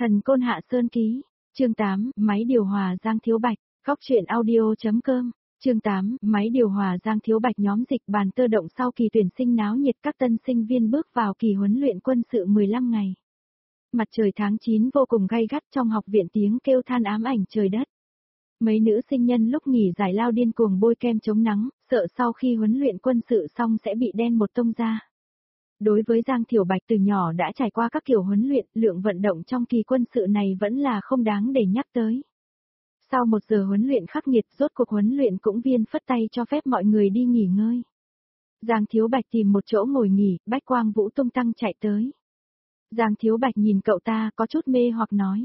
Thần Côn Hạ Sơn Ký, chương 8, máy điều hòa Giang Thiếu Bạch, góc truyện audio.com, chương 8, máy điều hòa Giang Thiếu Bạch nhóm dịch bàn tơ động sau kỳ tuyển sinh náo nhiệt các tân sinh viên bước vào kỳ huấn luyện quân sự 15 ngày. Mặt trời tháng 9 vô cùng gay gắt trong học viện tiếng kêu than ám ảnh trời đất. Mấy nữ sinh nhân lúc nghỉ giải lao điên cuồng bôi kem chống nắng, sợ sau khi huấn luyện quân sự xong sẽ bị đen một tông da. Đối với Giang Thiểu Bạch từ nhỏ đã trải qua các kiểu huấn luyện, lượng vận động trong kỳ quân sự này vẫn là không đáng để nhắc tới. Sau 1 giờ huấn luyện khắc nghiệt, rốt cuộc huấn luyện cũng viên phất tay cho phép mọi người đi nghỉ ngơi. Giang Thiếu Bạch tìm một chỗ ngồi nghỉ, Bách Quang Vũ tung tăng chạy tới. Giang Thiếu Bạch nhìn cậu ta có chút mê hoặc nói.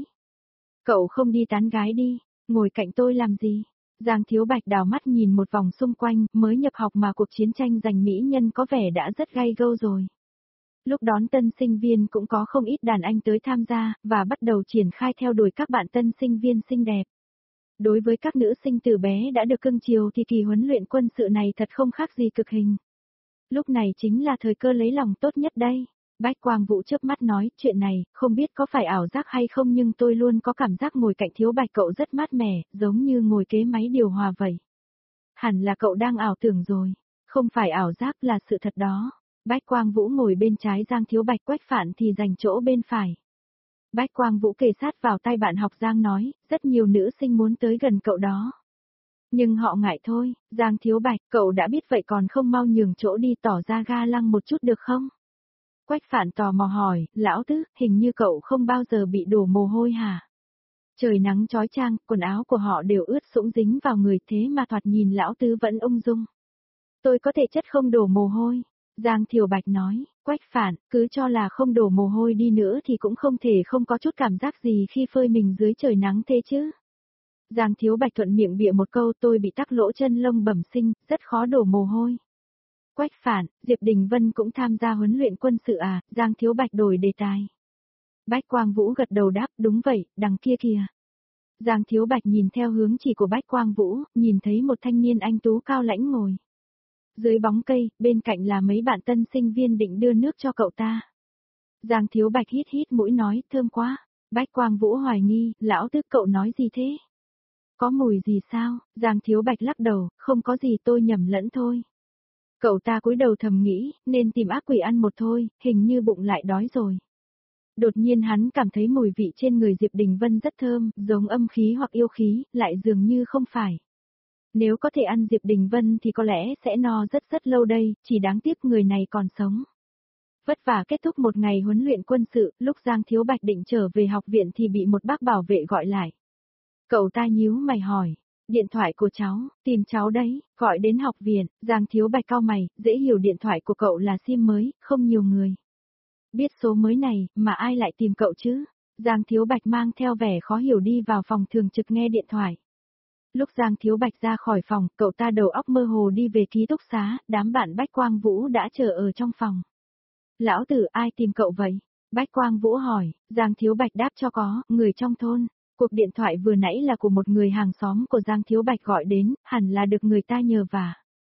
Cậu không đi tán gái đi, ngồi cạnh tôi làm gì? Giang Thiếu Bạch đảo mắt nhìn một vòng xung quanh, mới nhập học mà cuộc chiến tranh giành mỹ nhân có vẻ đã rất gay gâu rồi. Lúc đón tân sinh viên cũng có không ít đàn anh tới tham gia, và bắt đầu triển khai theo đuổi các bạn tân sinh viên xinh đẹp. Đối với các nữ sinh từ bé đã được cưng chiều thì kỳ huấn luyện quân sự này thật không khác gì cực hình. Lúc này chính là thời cơ lấy lòng tốt nhất đây. Bách Quang Vũ chớp mắt nói, chuyện này, không biết có phải ảo giác hay không nhưng tôi luôn có cảm giác ngồi cạnh Thiếu Bạch cậu rất mát mẻ, giống như ngồi kế máy điều hòa vậy. Hẳn là cậu đang ảo tưởng rồi. Không phải ảo giác là sự thật đó. Bách Quang Vũ ngồi bên trái Giang Thiếu Bạch, Quách Phạn thì giành chỗ bên phải. Bách Quang Vũ kề sát vào tai bạn học Giang nói, rất nhiều nữ sinh muốn tới gần cậu đó. Nhưng họ ngại thôi, Giang Thiếu Bạch, cậu đã biết vậy còn không mau nhường chỗ đi, tỏ ra ga lăng một chút được không? Quách Phạn tò mò hỏi, lão tứ, hình như cậu không bao giờ bị đổ mồ hôi hả? Trời nắng chói chang, quần áo của họ đều ướt sũng dính vào người, thế mà thoạt nhìn lão tứ vẫn ung dung. Tôi có thể chất không đổ mồ hôi. Giang Thiểu Bạch nói, Quách Phạn, cứ cho là không đổ mồ hôi đi nữa thì cũng không thể không có chút cảm giác gì khi phơi mình dưới trời nắng thế chứ. Giang Thiếu Bạch thuận miệng bịa một câu, tôi bị tắc lỗ chân lông bẩm sinh, rất khó đổ mồ hôi. Quách Phạn, Diệp Đình Vân cũng tham gia huấn luyện quân sự à? Giang Thiếu Bạch đổi đề tài. Bách Quang Vũ gật đầu đáp, đúng vậy, đằng kia kìa. Giang Thiếu Bạch nhìn theo hướng chỉ của Bách Quang Vũ, nhìn thấy một thanh niên anh tú cao lãnh ngồi. Dưới bóng cây, bên cạnh là mấy bạn tân sinh viên định đưa nước cho cậu ta. Giang Thiếu Bạch hít hít mũi nói, thơm quá. Bách Quang Vũ hoài nghi, lão tứ cậu nói gì thế? Có mùi gì sao? Giang Thiếu Bạch lắc đầu, không có gì, tôi nhầm lẫn thôi. Cậu ta cúi đầu thầm nghĩ, nên tìm ác quỷ ăn một thôi, hình như bụng lại đói rồi. Đột nhiên hắn cảm thấy mùi vị trên người Diệp Đình Vân rất thơm, giống âm khí hoặc yêu khí, lại dường như không phải. Nếu có thể ăn Diệp Đình Vân thì có lẽ sẽ no rất lâu đây, chỉ đáng tiếc người này còn sống. Vất vả kết thúc một ngày huấn luyện quân sự, lúc Giang Thiếu Bạch định trở về học viện thì bị một bác bảo vệ gọi lại. Cậu ta nhíu mày hỏi, điện thoại của cháu, tìm cháu đấy, gọi đến học viện. Giang Thiếu Bạch cau mày, dễ hiểu điện thoại của cậu là sim mới, không nhiều người biết số mới này, mà ai lại tìm cậu chứ? Giang Thiếu Bạch mang theo vẻ khó hiểu đi vào phòng thường trực nghe điện thoại. Lúc Giang Thiếu Bạch ra khỏi phòng, cậu ta đầu óc mơ hồ đi về ký túc xá, đám bạn Bách Quang Vũ đã chờ ở trong phòng. Lão tử, ai tìm cậu vậy? Bách Quang Vũ hỏi. Giang Thiếu Bạch đáp cho có, người trong thôn. Cuộc điện thoại vừa nãy là của một người hàng xóm của Giang Thiếu Bạch gọi đến, hẳn là được người ta nhờ vả.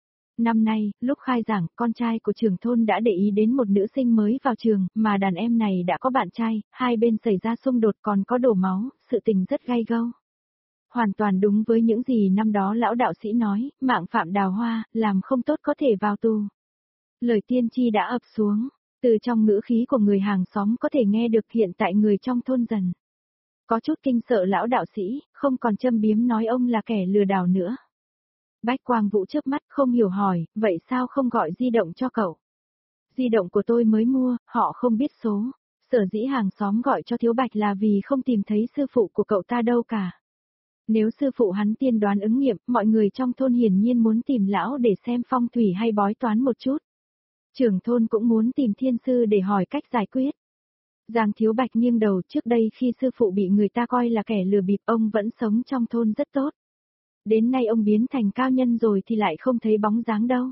Năm nay, lúc khai giảng, con trai của trưởng thôn đã để ý đến một nữ sinh mới vào trường, mà đàn em này đã có bạn trai, hai bên xảy ra xung đột còn có đổ máu, sự tình rất gay gâu. Hoàn toàn đúng với những gì năm đó lão đạo sĩ nói, mạng phạm đào hoa, làm không tốt có thể vào tù. Lời tiên tri đã ập xuống, từ trong ngữ khí của người hàng xóm có thể nghe được hiện tại người trong thôn dần có chút kinh sợ lão đạo sĩ, không còn châm biếm nói ông là kẻ lừa đảo nữa. Bách Quang Vũ chớp mắt không hiểu hỏi, vậy sao không gọi di động cho cậu? Di động của tôi mới mua, họ không biết số. Sở dĩ hàng xóm gọi cho Thiếu Bạch là vì không tìm thấy sư phụ của cậu ta đâu cả. Nếu sư phụ hắn tiên đoán ứng nghiệm, mọi người trong thôn hiển nhiên muốn tìm lão để xem phong thủy hay bói toán một chút. Trưởng thôn cũng muốn tìm thiên sư để hỏi cách giải quyết. Giang Thiếu Bạch nghiêng đầu, trước đây khi sư phụ bị người ta coi là kẻ lừa bịp, ông vẫn sống trong thôn rất tốt. Đến nay ông biến thành cao nhân rồi thì lại không thấy bóng dáng đâu.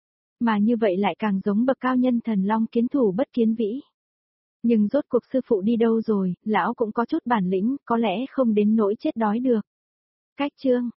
Mà như vậy lại càng giống bậc cao nhân thần long kiến thủ bất kiến vĩ. Nhưng rốt cuộc sư phụ đi đâu rồi, lão cũng có chút bản lĩnh, có lẽ không đến nỗi chết đói được. Cách chương,